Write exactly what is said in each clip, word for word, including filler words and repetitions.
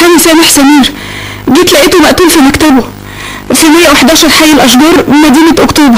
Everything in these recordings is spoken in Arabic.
المحامي سامح سمير. جيت لقيته مقتول في مكتبه في مية وحداشر حي الأشجار مدينة أكتوبر.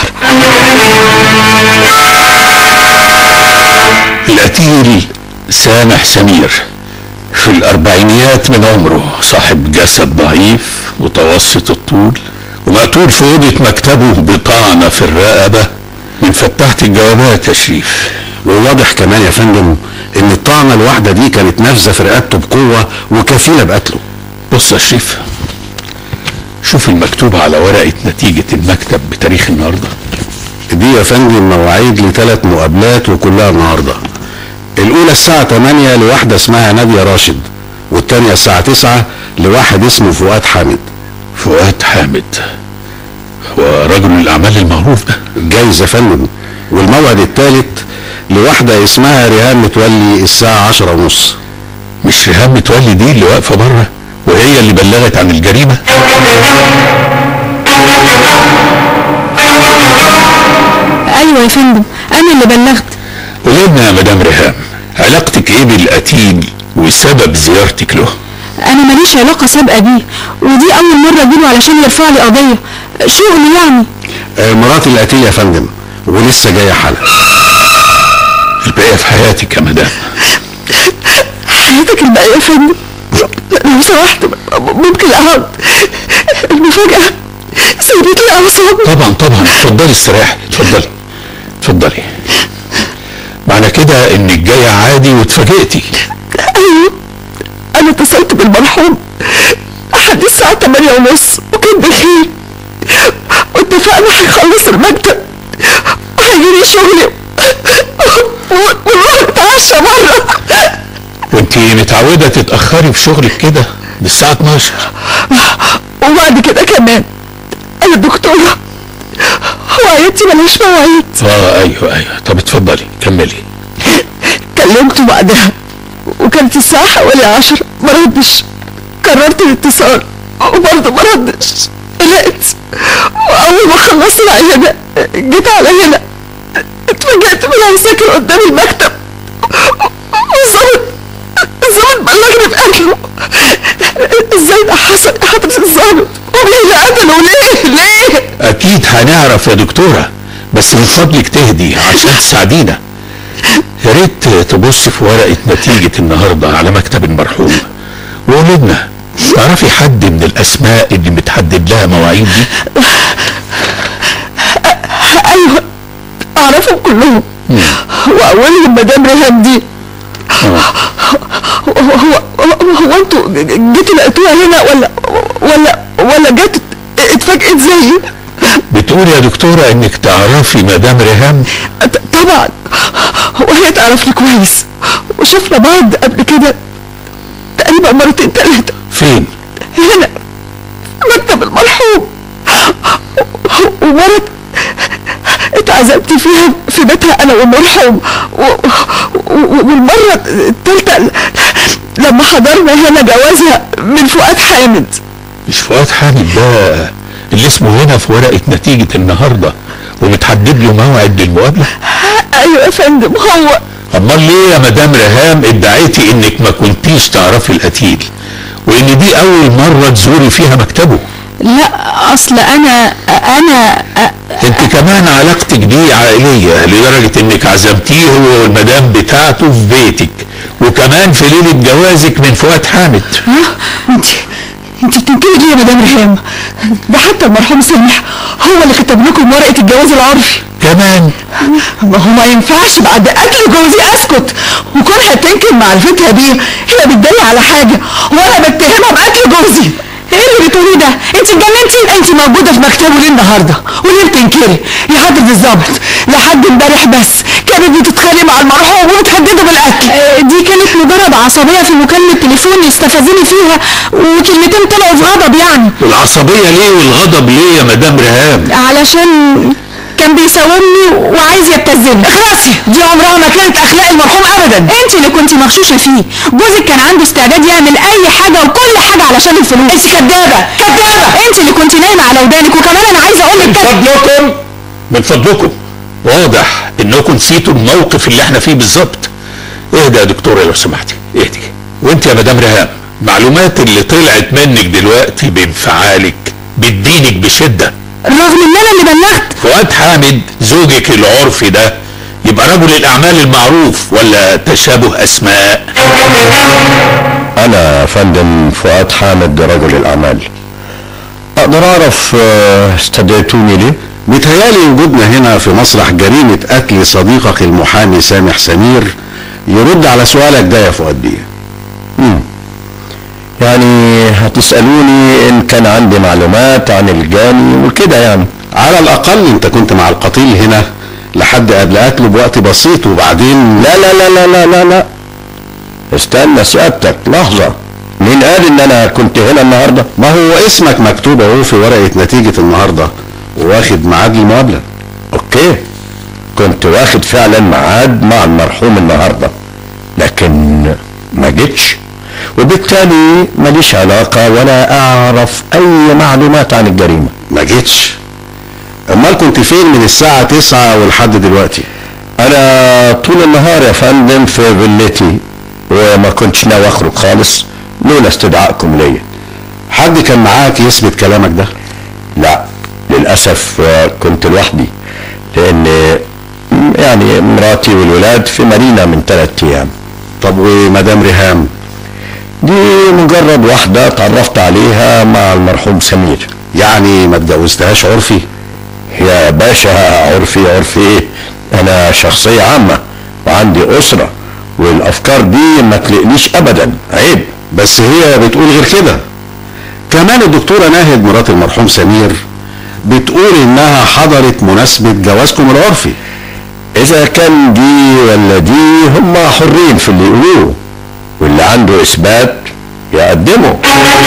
القتيل سامح سمير في الأربعينيات من عمره، صاحب جسد ضعيف متوسط الطول، ومقتول في أوضة مكتبه بطعنة في الرقبة من فتحة الجوابات يا شريف. وواضح كمان يا فندم ان الطعنة الواحدة دي كانت نافذة في رقبته بقوة وكفيلة بقتله. بص يا شريف، شوف المكتوب على ورقة نتيجة المكتب بتاريخ النهاردة. دي يا فندم مواعيد لثلاث مقابلات وكلها النهاردة. الأولى الساعة تمانية لواحدة اسمها نادية راشد، والتانية الساعة تسعة لواحد اسمه فؤاد حامد. فؤاد حامد هو رجل الأعمال المعروف ده؟ جايز يا فندم. والموعد الثالث لواحدة اسمها ريهام متولي الساعة عشرة ونص. مش ريهام متولي دي اللي واقفة بره وهي اللي بلغت عن الجريمة؟ ايوه يا فندم، انا اللي بلغت. قولنا يا مدام ريهام، علاقتك ايه بالقتيل وسبب زيارتك له؟ انا ماليش علاقة سابقة بيه، ودي اول مرة اجيله علشان يرفع لي قضية شغل يعني. آه مرات القتيل يا فندم، ولسه جاية حالة. الباقية في حياتك يا مدام. حياتك الباقية يا فندم؟ لو سمحت ممكن اقعد؟ المفاجأة سيبت لي اعصابي. طبعا طبعا، اتفضلي استريحي، اتفضلي اتفضلي. معنى كده انك جاية عادي واتفاجئتي؟ ايوه، انا اتصلت بالمرحوم لحد الساعة تمانية ونص وكان بخير، واتفقنا هيخلص المكتب وهيجيلي شغلي ونروح نتعشى بره. وانتي متعودة تتأخري في شغلك كده؟ دي الساعة اتناشر. وبعد كده كمان انا دكتورة وعيادتي ملهاش مواعيد. اه ايوه ايوه، طب اتفضلي كملي. كلمته بعدها وكانت الساعة حوالي عشرة، ما ردش. كررت الاتصال وبرضه ما ردش. قلقت، واول ما خلصت العيادة جيت على هنا اتفاجئت بالعساكر قدام المكتب، والظابط الظابط بلغني بقتله. ازاي ده حصل يا حضرة الظابط؟ ومين اللي قتله؟ ليه ليه؟ اكيد هنعرف يا دكتورة، بس من فضلك تهدي عشان تساعدينا. يا ريت تبص في ورقة نتيجة النهاردة على مكتب المرحوم وقولي لنا، تعرفي حد من الاسماء اللي متحدد لها مواعيد دي؟ ايوه اعرفهم كلهم، واولهم مدام ريهام دي. هو هو هو انتوا جيتوا لقيتوها هنا ولا ولا ولا جت اتفاجئت زيي؟ بتقولي يا دكتورة انك تعرفي مدام ريهام؟ طبعا، وهي تعرفني كويس، وشفنا بعض قبل كده تقريبا مرتين ثلاثة. فين؟ هنا مكتب المرحوم، ومرة اتعزمت فيها في بيتها انا والمرحوم، والمرة الثالثة لما حضرنا هنا جوازها من فؤاد حامد. مش فؤاد حامد ده اللي اسمه هنا في ورقة نتيجة النهاردة ومتحدد له موعد للمقابلة؟ ايوه يا فندم هو. امال ليه يا مدام ريهام ادعيتي انك ما كنتيش تعرفي القتيل وان دي اول مرة تزوري فيها مكتبه؟ لا اصل انا انا انت كمان علاقتك دي عائلية لدرجة انك عزمتيه هو والمدام بتاعته في بيتك، وكمان في ليلة جوازك من فؤاد حامد. ها انت انت بتنكري ليه يا مدام ريهام؟ ده حتى المرحوم سامح هو اللي كتب لكم ورقة الجواز العرفي كمان. ما هو ما ينفعش بعد قتل جوزي اسكت وكونها تنكر معرفتها بيه. هي بتدلي على حاجة وانا بتهمها بقتل جوزي. ايه اللي بتقوليه ده؟ انت اتجننتي؟ انت موجوده في مكتبه ليه النهارده؟ وليه بتنكري؟ يا حضرة الظابط لحد امبارح بس كانت بتتخانق مع المرحوم وبتهدده بالقتل. اه دي كانت مجرد عصبيه في مكالمه تليفون يستفزني فيها وكلمتين طلعوا في غضب يعني. العصبيه ليه والغضب ليه يا مدام ريهام؟ علشان كان بيساومني وعايز يبتزني. اخلصي، دي عمرها ما كانت اخلاق المرحوم ابدا. انت اللي كنت مغشوشه فيه. جوزك كان عنده استعداد يعمل اي حاجه وكل حاجه علشان الفلوس. انت كدابه كدابه، انت اللي كنت نايمه على ودانك. وكمان انا عايزه اقول لك من فضلكم من فضلكم واضح انكم نسيتوا الموقف اللي احنا فيه بالظبط. اهدى يا دكتوره لو سمحتي، اهدي. وانت يا مدام ريهام المعلومات اللي طلعت منك دلوقتي بانفعالك بتدينك بشدة، رغم ان انا اللي بلغت. فؤاد حامد زوجك العرفي ده يبقى رجل الاعمال المعروف ولا تشابه اسماء؟ انا يا فندم فؤاد حامد رجل الاعمال. اقدر اعرف استدعيتوني ليه؟ متهيالي وجودنا هنا في مسرح جريمة قتل صديقك المحامي سامح سمير يرد على سؤالك ده يا فؤاد بيه. امم يعني هتسألوني ان كان عندي معلومات عن الجاني وكده يعني. على الاقل انت كنت مع القتيل هنا لحد قبل قتله بوقت بسيط وبعدين. لا لا لا لا لا لا لا استنى سيادتك لحظة، مين قال ان انا كنت هنا النهاردة؟ ما هو اسمك مكتوب اهو في ورقة نتيجة النهاردة وواخد ميعاد المقابلة. اوكي، كنت واخد فعلا ميعاد مع المرحوم النهاردة، لكن ما جيتش، وبالتالي ماليش علاقة ولا اعرف اي معلومات عن الجريمة. ما جيتش؟ امال كنت فين من الساعة تسعة ولحد دلوقتي؟ انا طول النهار يا فندم في فيلتي، وما كنتش ناوي اخرج خالص لولا استدعائكم ليا. حد كان معاك يثبت كلامك ده؟ لا للاسف كنت لوحدي، لان يعني مراتي والولاد في مارينا من ثلاث ايام. طب ومدام ريهام؟ دي مجرد واحدة اتعرفت عليها مع المرحوم سمير. يعني ما اتجوزتهاش عرفي؟ يا باشا عرفي عرفي ايه؟ انا شخصية عامة وعندي اسرة، والافكار دي ما تلقنيش ابدا، عيب. بس هي بتقول غير كده. كمان الدكتورة ناهد مرات المرحوم سمير بتقول انها حضرت مناسبة جوازكم العرفي. اذا كان دي ولا دي هم حرين في اللي يقولوه، واللي عنده اثبات يقدمه.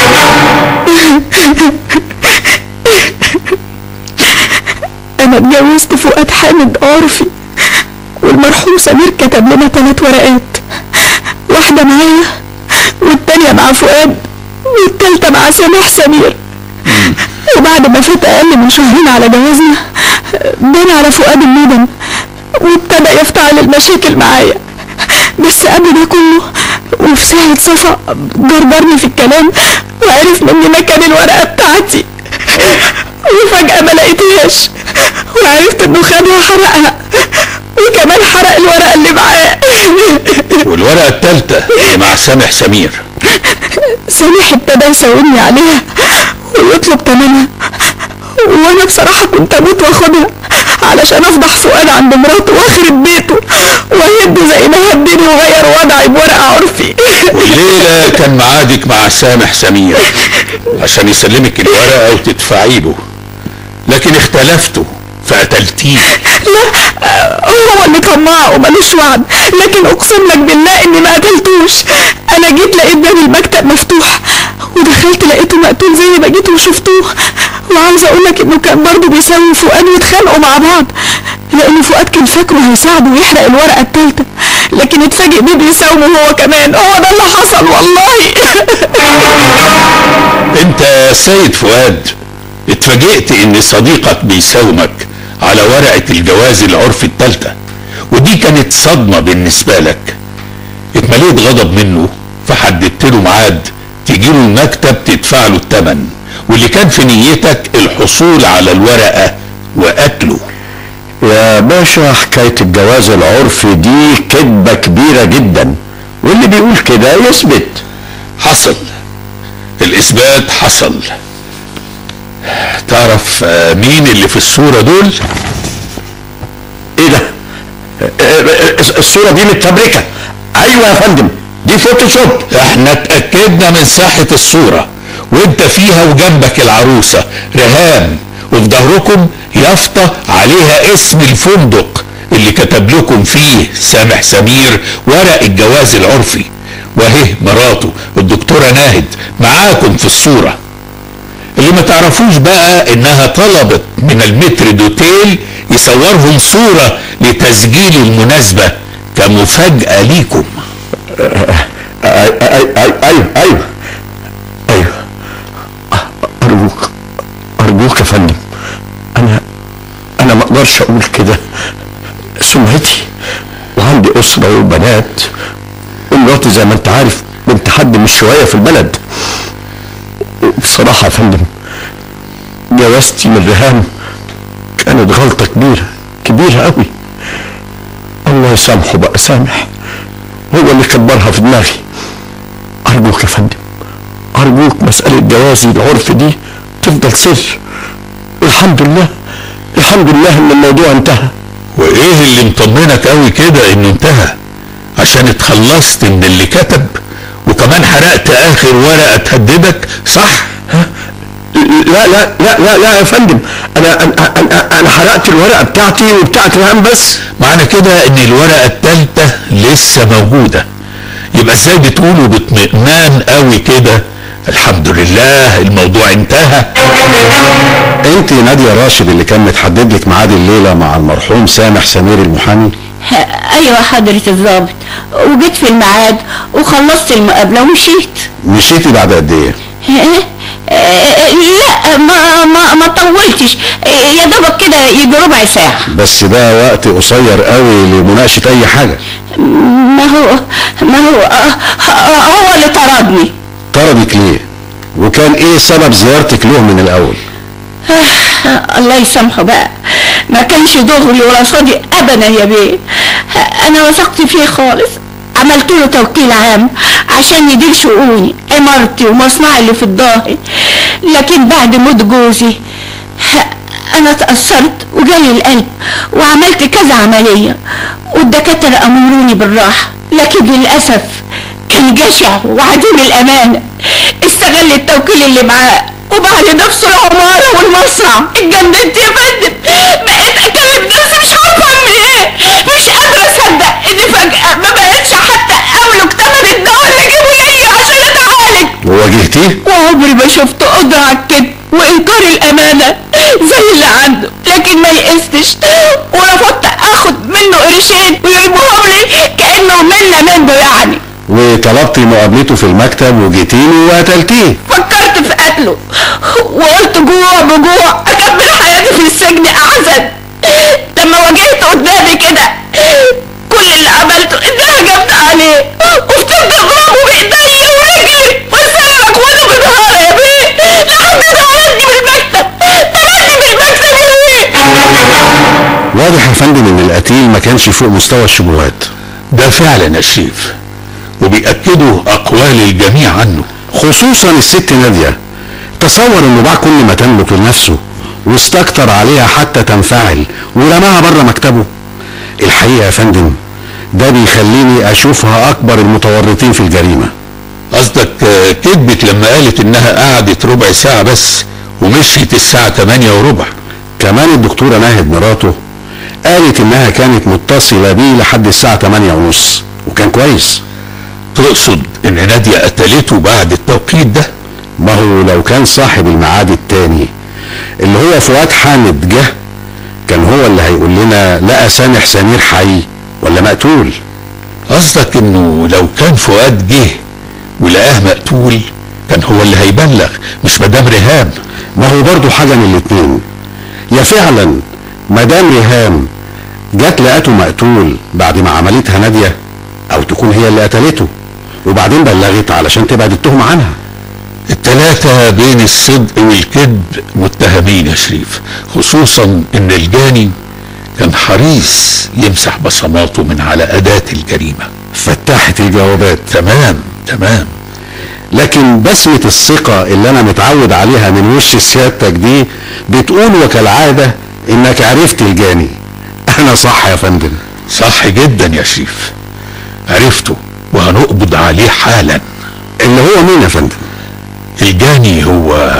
انا اتجوزت فؤاد حامد عرفي، والمرحوم سمير كتب لنا ثلاث ورقات، واحدة معايا والتانية مع فؤاد والتالتة مع سامح سمير. وبعد ما فات اقل من شهرين على جوازنا بان على فؤاد الندم وابتدى يفتعل المشاكل معايا. بس قبل ده كله وفي ساعة صفا جرجرني في الكلام وعرف مني مكان الورقة بتاعتي، وفجأة ما لقيتهاش، وعرفت انه خدها حرقها، وكمان حرق الورقة اللي معاه. والورقة التالتة اللي مع سامح سمير؟ سامح ابتدى يساومني عليها ويطلب تمنها، وانا بصراحة كنت اموت واخدها علشان افضح فؤاد عند مراته واخرب بيته وهد زي ما هدني وغير وضعي بورقة عرفي. والليلة كان معادك مع سامح سمير عشان يسلمك الورقة وتدفعي له، لكن اختلفتوا فقتلتيه. لا هو اللي طماع ومالوش وعد، لكن اقسم لك بالله اني ما قتلتوش. انا جيت لقيت باب المكتب مفتوح ودخلت لقيته مقتول زي ما جيت وشفتوه. وعاوز اقول لك انه كان برضه بيساوي فؤاد واتخانقوا مع بعض، لان فؤاد كان فاكره هيساعده ويحرق الورقه الثالثه، لكن اتفاجئ بيه بيساومه هو كمان. هو ده اللي حصل والله. انت يا سيد فؤاد اتفاجئت ان صديقك بيساومك على ورقة الجواز العرفي الثالثة، ودي كانت صدمة بالنسبة لك. اتمليت غضب منه فحددت له ميعاد تجيله المكتب تدفع له الثمن، واللي كان في نيتك الحصول على الورقة وقتله. يا باشا حكاية الجواز العرفي دي كذبة كبيرة جدا، واللي بيقول كده يثبت. حصل، الاثبات حصل. تعرف مين اللي في الصورة دول؟ ايه ده؟ الصورة دي متفبركة. ايوه يا فندم دي فوتوشوب. احنا اتأكدنا من ساحة الصورة، وانت فيها وجنبك العروسة ريهام، وفي ظهركم يافطة عليها اسم الفندق اللي كتب لكم فيه سامح سمير ورق الجواز العرفي، وهي مراته الدكتورة ناهد معاكم في الصورة. اللي ما تعرفوش بقى انها طلبت من المتر دوتيل يصورهم صورة لتسجيل المناسبة كمفاجأة ليكم. ايوه ايوه ايوه ارجوك ارجوك يا فندم، انا انا ما اقدرش اقول كده. سمعتي وعندي اسره وبنات، ومراتي زي ما انت عارف بنت حد مش شوية في البلد. بصراحة يا فندم جوازتي من ريهام كانت غلطة كبيرة كبيرة قوي. الله يسامحه بقى سامح، هو اللي كبرها في دماغي. أرجوك يا فندم أرجوك مسألة جوازي العرف دي تفضل سر. والحمد لله الحمد لله إن الموضوع انتهى. وايه اللي مطمنك قوي كده انه انتهى؟ عشان اتخلصت من اللي كتب وكمان حرقت اخر ورقة تهددك، صح؟ ها؟ لا لا لا لا لا يا فندم، انا انا انا, أنا حرقت الورقة بتاعتي وبتاعت ريهام بس. معنى كده ان الورقة التالتة لسه موجودة، يبقى ازاي بتقولوا باطمئنان قوي كده الحمد لله الموضوع انتهى؟ انت نادية راشد اللي كان متحدد لك ميعاد الليلة مع المرحوم سامح سمير المحامي؟ ايوه حضرة الضابط، وجيت في الميعاد وخلصت المقابلة ومشيت. مشيتي بعد قد ايه؟ لا ما ما ما طولتش، يا دوبك كده يجي ربع ساعة. بس ده وقت قصير قوي لمناقشة اي حاجة. ما هو ما هو هو اللي طردني. طردك ليه؟ وكان ايه سبب زيارتك له من الاول؟ الله يسامحه بقى، ما كانش دغري ولا صادق ابدا يا بيه. انا وثقت فيه خالص، عملت له توكيل عام عشان يدير شؤوني عمارتي ومصنعي اللي في الظاهر. لكن بعد موت جوزي انا تأثرت وجالي القلب وعملت كذا عملية، والدكاترة امروني بالراحة، لكن للأسف كان جشع وعديم الامانة. استغل التوكيل اللي معاه وبعد نفسه العمارة والمصنع. اتجننت يا فندم، بقيت اكلم نفسي مش عارفة اعمل ايه. مش قادرة اصدق ان فجأة ما بقتش حتى املك تمن الدواء اللي جابوا ليا عشان اتعالج. وواجهتيه؟ وعمري ما شفت قدرة على الكذب وانكار الامانة زي اللي عنده، لكن ما يئستش ورفضت اخد منه قرشين ويجيبوهم لي كأنه منا منه يعني. وطلبتي مقابلته في المكتب وجيتيله وقتلتيه؟ فكرت في قتله وقلت جوع بجوع اكمل حياتي في السجن احسن. لما واجهت قدامي كده كل اللي عملته اني هجمت عليه وفضلت اضربه بايدي ورجلي واسرق وانا بنهار يا بيه لحد ما طردني من المكتب. طردني من المكتب يا بيه. واضح يا فندم ان القتيل ما كانش فوق مستوى الشبهات. ده فعلا يا شريف، وبيأكدوا اقوال الجميع عنه، خصوصا الست نادية. تصور انه باع كل ما تملك لنفسه واستكتر عليها حتى تنفعل ورماها بره مكتبه. الحقيقة يا فندم ده بيخليني اشوفها اكبر المتورطين في الجريمة. قصدك كذبت لما قالت انها قعدت ربع ساعة بس ومشيت الساعة تمانية وربع. كمان الدكتورة ناهد مراته قالت انها كانت متصلة بيه لحد الساعة تمانية ونص وكان كويس. تقصد ان نادية قتلته بعد التوقيت ده؟ ما هو لو كان صاحب الميعاد التاني اللي هو فؤاد حامد جه كان هو اللي هيقول لنا لقى سامح سمير حي ولا مقتول. قصدك انه لو كان فؤاد جه ولقاه مقتول كان هو اللي هيبلغ مش مدام ريهام؟ ما هو برضو حاجة من الاتنين، يا فعلا مدام ريهام جت لقته مقتول بعد ما عملتها نادية، او تكون هي اللي قتلته وبعدين بلغت علشان تبعد التهمة عنها. التلاتة بين الصدق والكذب متهمين يا شريف، خصوصا ان الجاني كان حريص يمسح بصماته من على أداة الجريمة. فتحت الجوابات. تمام تمام. لكن بسمة الثقة اللي انا متعود عليها من وش سيادتك دي بتقول وكالعادة انك عرفت الجاني. انا صح يا فندم؟ صح جدا يا شريف، عرفته وهنقبض عليه حالا. اللي هو مين يا فندم؟ الجاني هو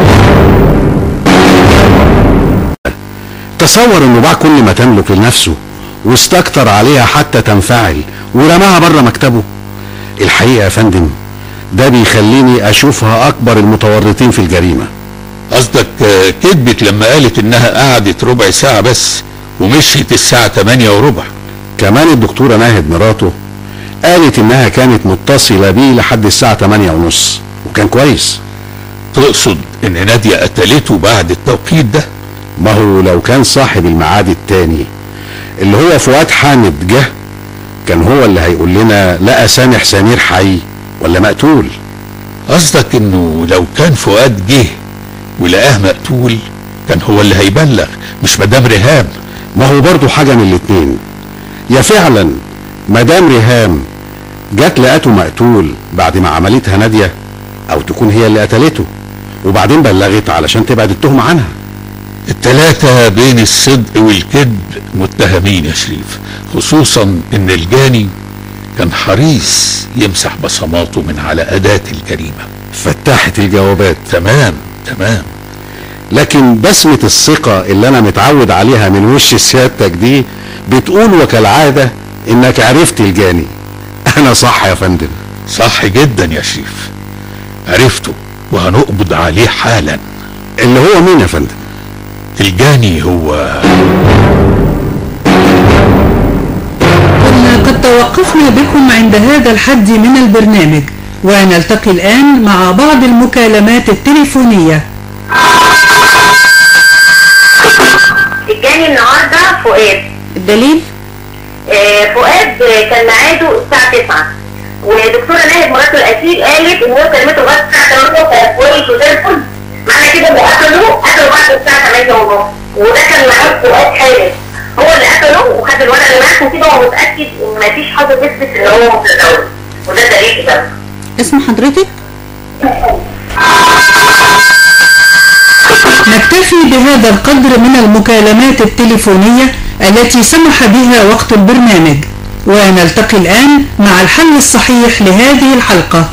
تصور انه باع كل ما تملك لنفسه واستكتر عليها حتى تنفعل ورماها بره مكتبه. الحقيقة يا فندم ده بيخليني اشوفها اكبر المتورطين في الجريمة. قصدك كذبت لما قالت انها قعدت ربع ساعة بس ومشيت الساعة تمانية وربع. كمان الدكتورة ناهد مراته قالت انها كانت متصلة بيه لحد الساعة تمانية ونص وكان كويس. تقصد ان نادية قتلته بعد التوقيت ده؟ ما هو لو كان صاحب الميعاد التاني اللي هو فؤاد حامد جه كان هو اللي هيقول لنا لقى سامح سمير حي ولا مقتول؟ قصدك انه لو كان فؤاد جه ولقاه مقتول كان هو اللي هيبلغ مش مدام ريهام. ما هو برضو حاجة من الاتنين، يا فعلا مدام ريهام جات لقته مقتول بعد ما عملتها نادية، او تكون هي اللي قتلته وبعدين بلغت علشان تبعد التهمة عنها. التلاتة بين الصدق والكذب متهمين يا شريف، خصوصا ان الجاني كان حريص يمسح بصماته من على أداة الجريمة. فتحت الجوابات. تمام تمام. لكن بسمة الثقة اللي انا متعود عليها من وش سيادتك دي بتقول وكالعادة انك عرفت الجاني. انا صح يا فندم؟ صح جدا يا شريف، عرفته وهنقبض عليه حالا. اللي هو مين يا فندم؟ الجاني هو قد توقفنا بكم عند هذا الحد من البرنامج، ونلتقي الآن مع بعض المكالمات التليفونية. الجاني النهارده فؤاد. الدليل؟ آه فؤاد كان ميعاده الساعة تسعة، ودكتورة ناهد مراته القتيل قالت ان هو كلمته لغاية الساعة تمانية وكان كويس وزي الفل. معنى كده انه قتلوا قتلوا بعد الساعة تمانية ونص، وده كان معاه فؤاد خالد. هو اللي قتله وخد الورقة اللي معاه وكده هو متأكد ان مفيش حاجة تثبت ان هو متسول، وده دليل ده. اسم حضرتك؟ نكتفي بهذا القدر من المكالمات التليفونية التي سمح بها وقت البرنامج، ونلتقي الآن مع الحل الصحيح لهذه الحلقة.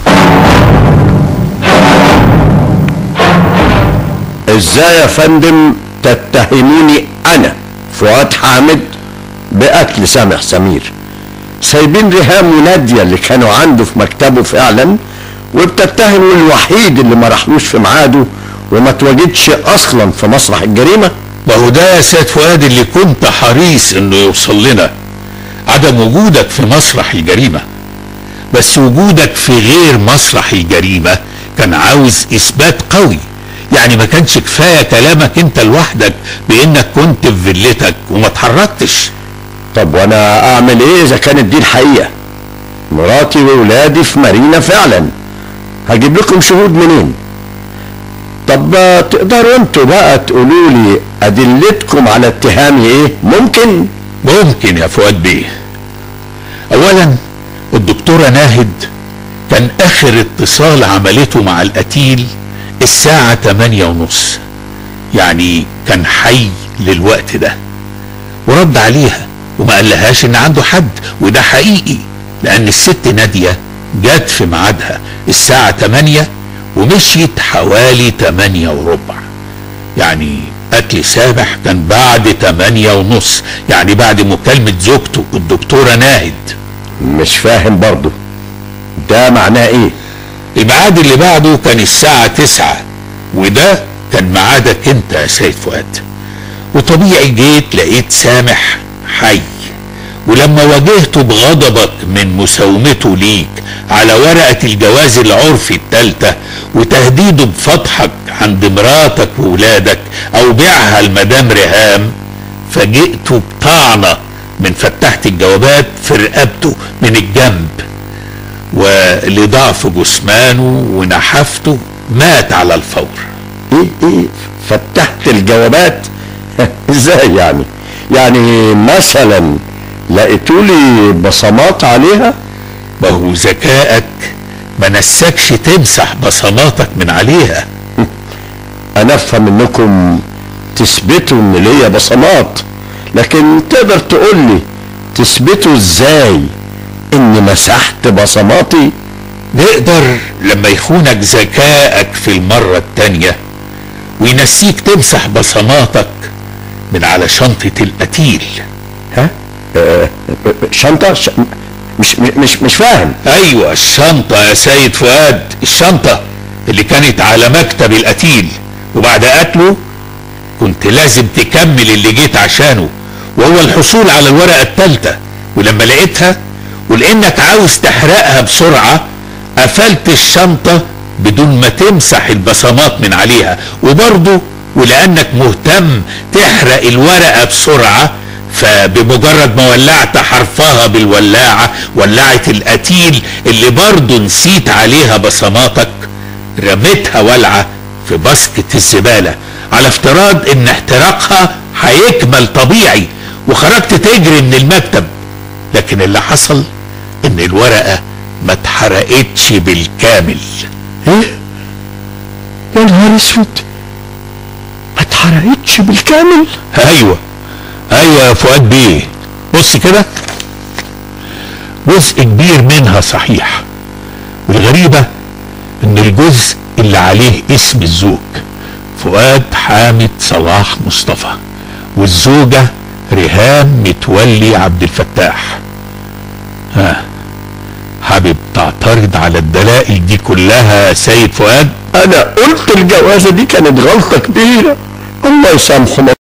ازاي يا فندم تتهموني انا فؤاد حامد بقتل سامح سمير؟ سايبين ريهام ونادية اللي كانوا عنده في مكتبه فعلا، وبتتهموا الوحيد اللي ما راحلوش في ميعاده وما تواجدش اصلا في مسرح الجريمة. ما هو ده يا سيد فؤاد اللي كنت حريص انه يوصل لنا، عدم وجودك في مسرح الجريمة. بس وجودك في غير مسرح الجريمة كان عاوز اثبات قوي، يعني ما كانش كفاية كلامك انت لوحدك بانك كنت في فيلتك وما اتحركتش. طب وانا اعمل ايه اذا كانت دي الحقيقة؟ مراتي وولادي في مارينا فعلا، هجيب لكم شهود منين؟ طب تقدروا انتوا بقى تقولوا لي ادلتكم على اتهامي ايه؟ ممكن؟ ممكن يا فؤاد بيه. اولا الدكتورة ناهد كان اخر اتصال عملته مع القتيل الساعة تمانية ونص، يعني كان حي للوقت ده، ورد عليها وما قالهاش ان عنده حد، وده حقيقي لان الست نادية جت في ميعادها الساعة تمانية ومشيت حوالي تمانية وربع، يعني قتل سامح كان بعد تمانية ونص، يعني بعد مكالمة زوجته الدكتورة ناهد. مش فاهم برضو ده معناه ايه؟ الميعاد اللي بعده كان الساعة تسعة، وده كان ميعادك انت يا سيد فؤاد، وطبيعي جيت لقيت سامح حي، ولما واجهته بغضبك من مساومته ليك على ورقة الجواز العرفي التالتة وتهديده بفضحك عند مراتك وولادك او بيعها لمدام ريهام، فجئته بطعنة من فتحة الجوابات في رقبته من الجنب، ولضعف جسمانه ونحفته مات على الفور. ايه ايه فتحت الجوابات؟ ازاي يعني؟ يعني مثلا لقيتولي بصمات عليها؟ ما هو ذكائك ما نسكش تمسح بصماتك من عليها. انا افهم انكم تثبتوا ان ليا بصمات، لكن تقدر تقولي تثبتوا ازاي اني مسحت بصماتي؟ نقدر لما يخونك ذكائك في المرة التانية وينسيك تمسح بصماتك من على شنطة القتيل. ها؟ آه شنطة؟ ش... مش مش مش فاهم. ايوه الشنطة يا سيد فؤاد، الشنطة اللي كانت على مكتب القتيل، وبعد قتله كنت لازم تكمل اللي جيت عشانه، وهو الحصول على الورقة التالتة، ولما لقيتها ولانك عاوز تحرقها بسرعة قفلت الشنطة بدون ما تمسح البصمات من عليها، وبرضه ولانك مهتم تحرق الورقة بسرعة فبمجرد ما ولعت حرفها بالولاعة ولعت القتيل اللي برضه نسيت عليها بصماتك، رميتها ولعة في باسكت الزبالة على افتراض ان احتراقها هيكمل طبيعي، وخرجت تجري من المكتب. لكن اللي حصل ان الورقة ما اتحرقتش بالكامل. ايه؟ يا نهار اسود، ما اتحرقتش بالكامل؟ ايوه ايوه يا فؤاد بيه، بص كده، جزء كبير منها صحيح، والغريبة ان الجزء اللي عليه اسم الزوج فؤاد حامد صلاح مصطفى، والزوجة ريهام متولي عبد الفتاح. ها، حابب تعترض على الدلائل دي كلها يا سيد فؤاد؟ انا قلت الجوازة دي كانت غلطة كبيرة، الله يسامحه.